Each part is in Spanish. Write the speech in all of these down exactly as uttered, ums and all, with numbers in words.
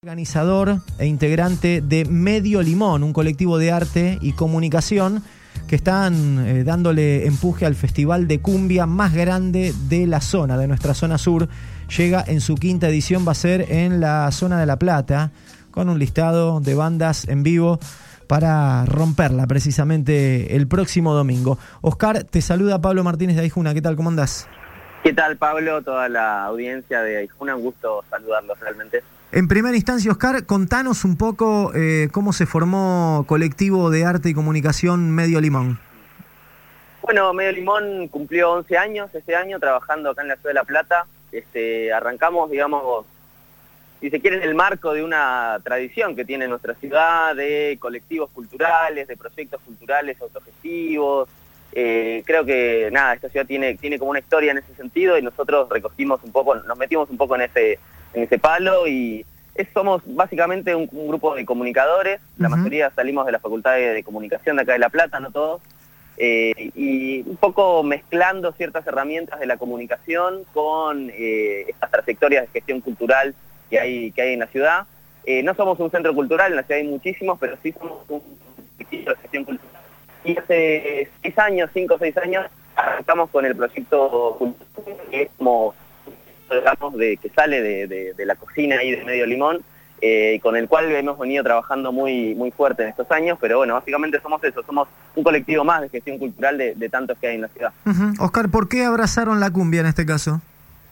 Organizador e integrante de Medio Limón, un colectivo de arte y comunicación que están eh, dándole empuje al festival de cumbia más grande de la zona, de nuestra zona sur. Llega en su quinta edición, va a ser en la zona de La Plata, con un listado de bandas en vivo para romperla precisamente el próximo domingo. Oscar, te saluda Pablo Martínez de Aijuna. ¿Qué tal? ¿Cómo andás? ¿Qué tal, Pablo? Toda la audiencia de Aijuna, un gusto saludarlos realmente. En primera instancia, Oscar, contanos un poco eh, cómo se formó Colectivo de Arte y Comunicación Medio Limón. Bueno, Medio Limón cumplió once años este año trabajando acá en la ciudad de La Plata. Este, arrancamos, digamos, si se quiere, en el marco de una tradición que tiene nuestra ciudad de colectivos culturales, de proyectos culturales autogestivos. Eh, creo que, nada, esta ciudad tiene, tiene como una historia en ese sentido y nosotros recogimos un poco, nos metimos un poco en ese... en ese palo y es, somos básicamente un, un grupo de comunicadores, la uh-huh. mayoría salimos de la Facultad de, de Comunicación de acá de La Plata, no todos, eh, y un poco mezclando ciertas herramientas de la comunicación con eh, estas trayectorias de gestión cultural que hay, que hay en la ciudad. Eh, no somos un centro cultural, en la ciudad hay muchísimos, pero sí somos un sitio de gestión cultural. Y hace seis años, cinco o seis años, arrancamos con el proyecto cultural, que es como... digamos, de, que sale de, de, de la cocina ahí de Medio Limón, eh, con el cual hemos venido trabajando muy, muy fuerte en estos años, pero bueno, básicamente somos eso, somos un colectivo más de gestión cultural de, de tantos que hay en la ciudad. Uh-huh. Oscar, ¿por qué abrazaron la cumbia en este caso?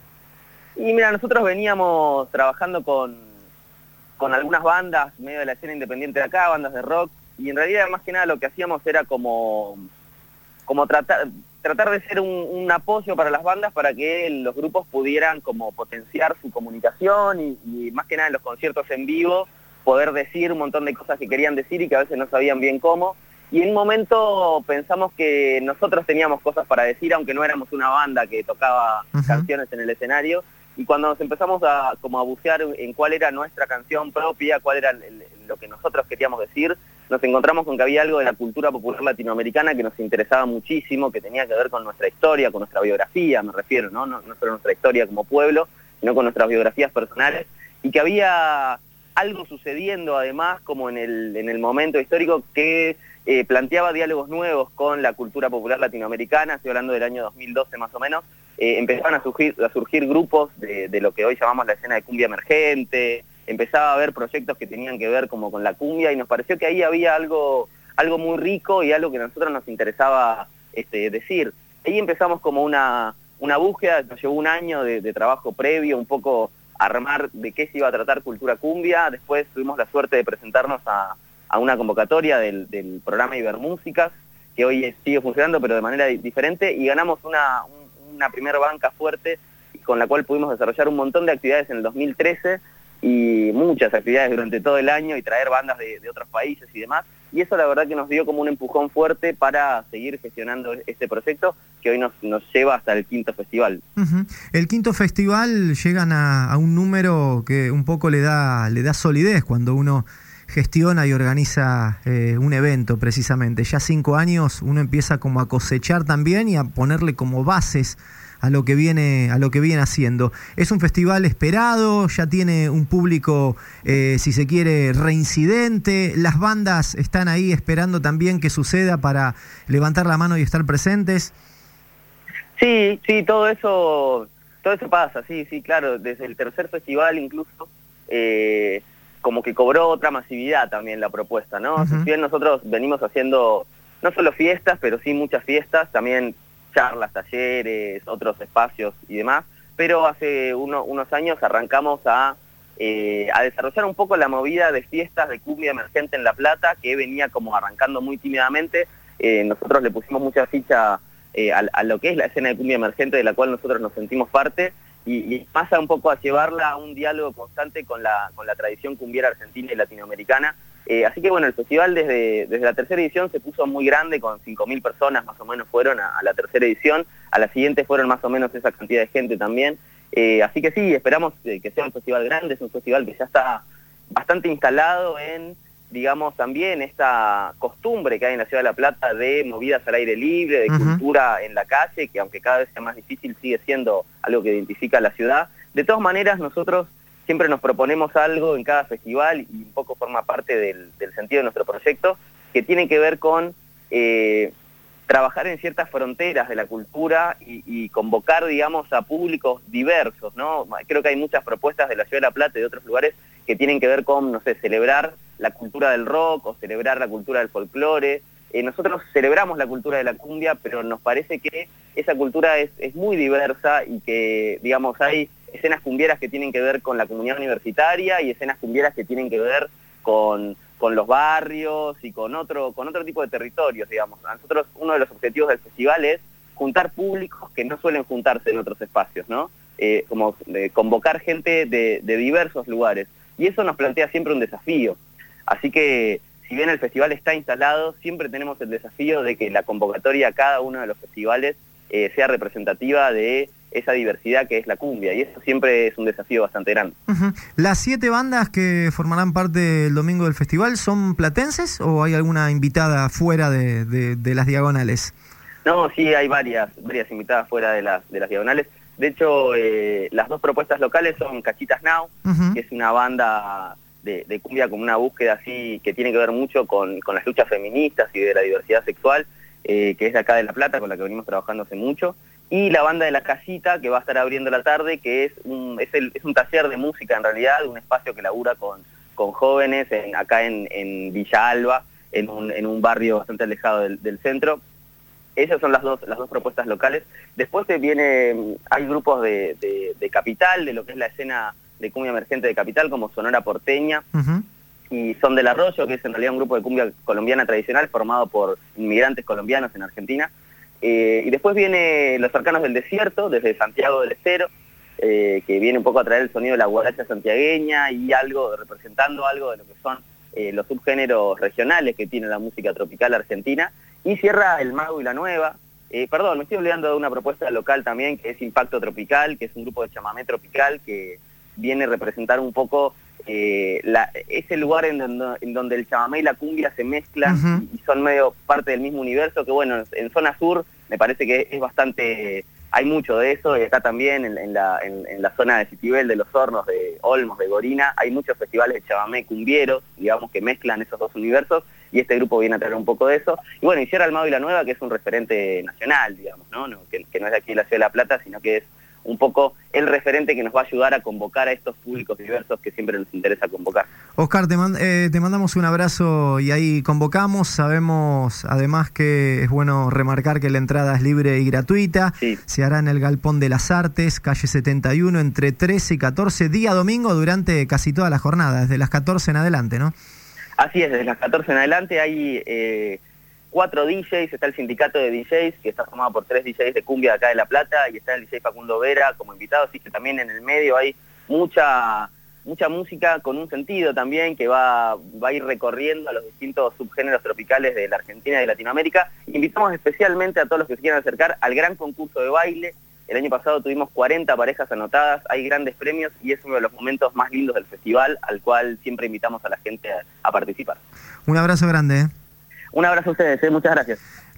Y mira, nosotros veníamos trabajando con, con algunas bandas, medio de la escena independiente de acá, bandas de rock, y en realidad más que nada lo que hacíamos era como, como tratar... tratar de ser un, un apoyo para las bandas para que los grupos pudieran como potenciar su comunicación y, y más que nada en los conciertos en vivo poder decir un montón de cosas que querían decir y que a veces no sabían bien cómo. Y en un momento pensamos que nosotros teníamos cosas para decir, aunque no éramos una banda que tocaba uh-huh. canciones en el escenario. Y cuando nos empezamos a, como a bucear en cuál era nuestra canción propia, cuál era el, el, lo que nosotros queríamos decir, nos encontramos con que había algo de la cultura popular latinoamericana que nos interesaba muchísimo, que tenía que ver con nuestra historia, con nuestra biografía, me refiero, ¿no? No, no solo nuestra historia como pueblo, sino con nuestras biografías personales, y que había algo sucediendo además como en el, en el momento histórico que eh, planteaba diálogos nuevos con la cultura popular latinoamericana. Estoy hablando del año dos mil doce más o menos. Eh, empezaban a surgir, a surgir grupos de, de lo que hoy llamamos la escena de cumbia emergente, empezaba a haber proyectos que tenían que ver como con la cumbia y nos pareció que ahí había algo, algo muy rico y algo que a nosotros nos interesaba este, decir. Ahí empezamos como una, una búsqueda, nos llevó un año de, de trabajo previo, un poco armar de qué se iba a tratar Cultura Cumbia. Después tuvimos la suerte de presentarnos a, a una convocatoria del, del programa Ibermúsicas, que hoy sigue funcionando pero de manera diferente, y ganamos una, una primera banca fuerte con la cual pudimos desarrollar un montón de actividades en el dos mil trece y muchas actividades durante todo el año y traer bandas de, de otros países y demás, y eso la verdad que nos dio como un empujón fuerte para seguir gestionando este proyecto que hoy nos, nos lleva hasta el quinto festival. Uh-huh. El quinto festival llegan a, a un número que un poco le da, le da solidez cuando uno gestiona y organiza eh, un evento precisamente. Ya cinco años uno empieza como a cosechar también y a ponerle como bases a lo que viene a lo que viene haciendo. Es un festival esperado, ya tiene un público, eh, si se quiere, reincidente. Las bandas están ahí esperando también que suceda para levantar la mano y estar presentes. Sí, sí, todo eso, todo eso pasa, sí, sí, claro. Desde el tercer festival incluso, eh, como que cobró otra masividad también la propuesta, ¿no? Uh-huh. Si bien nosotros venimos haciendo no solo fiestas, pero sí muchas fiestas, también charlas, talleres, otros espacios y demás, pero hace uno, unos años arrancamos a, eh, a desarrollar un poco la movida de fiestas de cumbia emergente en La Plata, que venía como arrancando muy tímidamente. Eh, nosotros le pusimos mucha ficha eh, a, a lo que es la escena de cumbia emergente, de la cual nosotros nos sentimos parte, y, y pasa un poco a llevarla a un diálogo constante con la, con la tradición cumbiera argentina y latinoamericana. Eh, así que bueno, el festival desde, desde la tercera edición se puso muy grande, con cinco mil personas más o menos fueron a, a la tercera edición, a la siguiente fueron más o menos esa cantidad de gente también. Eh, así que sí, esperamos eh, que sea un festival grande, es un festival que ya está bastante instalado en, digamos, también esta costumbre que hay en la ciudad de La Plata de movidas al aire libre, de uh-huh. cultura en la calle, que aunque cada vez sea más difícil sigue siendo algo que identifica a la ciudad. De todas maneras, nosotros siempre nos proponemos algo en cada festival y un poco forma parte del, del sentido de nuestro proyecto, que tiene que ver con eh, trabajar en ciertas fronteras de la cultura y, y convocar, digamos, a públicos diversos, ¿no? Creo que hay muchas propuestas de la Ciudad de La Plata y de otros lugares que tienen que ver con, no sé, celebrar la cultura del rock o celebrar la cultura del folclore. Eh, nosotros celebramos la cultura de la cumbia, pero nos parece que esa cultura es, es muy diversa y que, digamos, hay escenas cumbieras que tienen que ver con la comunidad universitaria y escenas cumbieras que tienen que ver con... con los barrios y con otro, con otro tipo de territorios, digamos. A nosotros uno de los objetivos del festival es juntar públicos que no suelen juntarse en otros espacios, ¿no? Eh, como eh, convocar gente de, de diversos lugares. Y eso nos plantea siempre un desafío. Así que, si bien el festival está instalado, siempre tenemos el desafío de que la convocatoria a cada uno de los festivales eh, sea representativa de esa diversidad que es la cumbia, y eso siempre es un desafío bastante grande. Uh-huh. ¿Las siete bandas que formarán parte el domingo del festival son platenses o hay alguna invitada fuera de, de, de las diagonales? No, sí, hay varias, varias invitadas fuera de las, de las diagonales. De hecho, eh, las dos propuestas locales son Cachitas Now, uh-huh. que es una banda de, de cumbia con una búsqueda así que tiene que ver mucho con, con las luchas feministas y de la diversidad sexual, eh, que es de acá de La Plata, con la que venimos trabajando hace mucho. Y la banda de La Casita, que va a estar abriendo la tarde, que es un, es el, es un taller de música en realidad, un espacio que labura con, con jóvenes en, acá en, en Villa Alba, en un, en un barrio bastante alejado del, del centro. Esas son las dos, las dos propuestas locales. Después te viene, hay grupos de, de, de Capital, de lo que es la escena de cumbia emergente de Capital, como Sonora Porteña, uh-huh. y Son del Arroyo, que es en realidad un grupo de cumbia colombiana tradicional formado por inmigrantes colombianos en Argentina. Eh, y después viene Los Arcanos del Desierto, desde Santiago del Estero, eh, que viene un poco a traer el sonido de la guaracha santiagueña y algo, representando algo de lo que son eh, los subgéneros regionales que tiene la música tropical argentina. Y cierra El Mago y la Nueva. Eh, perdón, me estoy olvidando de una propuesta local también, que es Impacto Tropical, que es un grupo de chamamé tropical que viene a representar un poco eh, la, ese lugar en donde, en donde el chamamé y la cumbia se mezclan uh-huh. y son medio parte del mismo universo, que bueno, en zona sur me parece que es bastante, hay mucho de eso, y acá también en, en, la, en, en la zona de Citibel, de Los Hornos, de Olmos, de Gorina, hay muchos festivales de chamamé cumbieros, digamos, que mezclan esos dos universos, y este grupo viene a traer un poco de eso. Y bueno, y cierra El Mago y la Nueva, que es un referente nacional, digamos, ¿no? no que, que no es de aquí de la Ciudad de La Plata, sino que es un poco el referente que nos va a ayudar a convocar a estos públicos diversos que siempre nos interesa convocar. Oscar, te, man, eh, te mandamos un abrazo y ahí convocamos. Sabemos además que es bueno remarcar que la entrada es libre y gratuita. Sí. Se hará en el Galpón de las Artes, calle setenta y uno, entre trece y catorce, día domingo, durante casi toda la jornada, desde las catorce en adelante, ¿no? Así es, desde las catorce en adelante hay... Eh, cuatro D Js, está el sindicato de D Js, que está formado por tres D Js de cumbia de acá de La Plata, y está el D J Facundo Vera como invitado, así que también en el medio hay mucha mucha música con un sentido también, que va, va a ir recorriendo a los distintos subgéneros tropicales de la Argentina y de Latinoamérica. Invitamos especialmente a todos los que se quieran acercar al gran concurso de baile. El año pasado tuvimos cuarenta parejas anotadas, hay grandes premios y es uno de los momentos más lindos del festival, al cual siempre invitamos a la gente a, a participar. Un abrazo grande, ¿eh? Un abrazo a ustedes, ¿eh? Muchas gracias.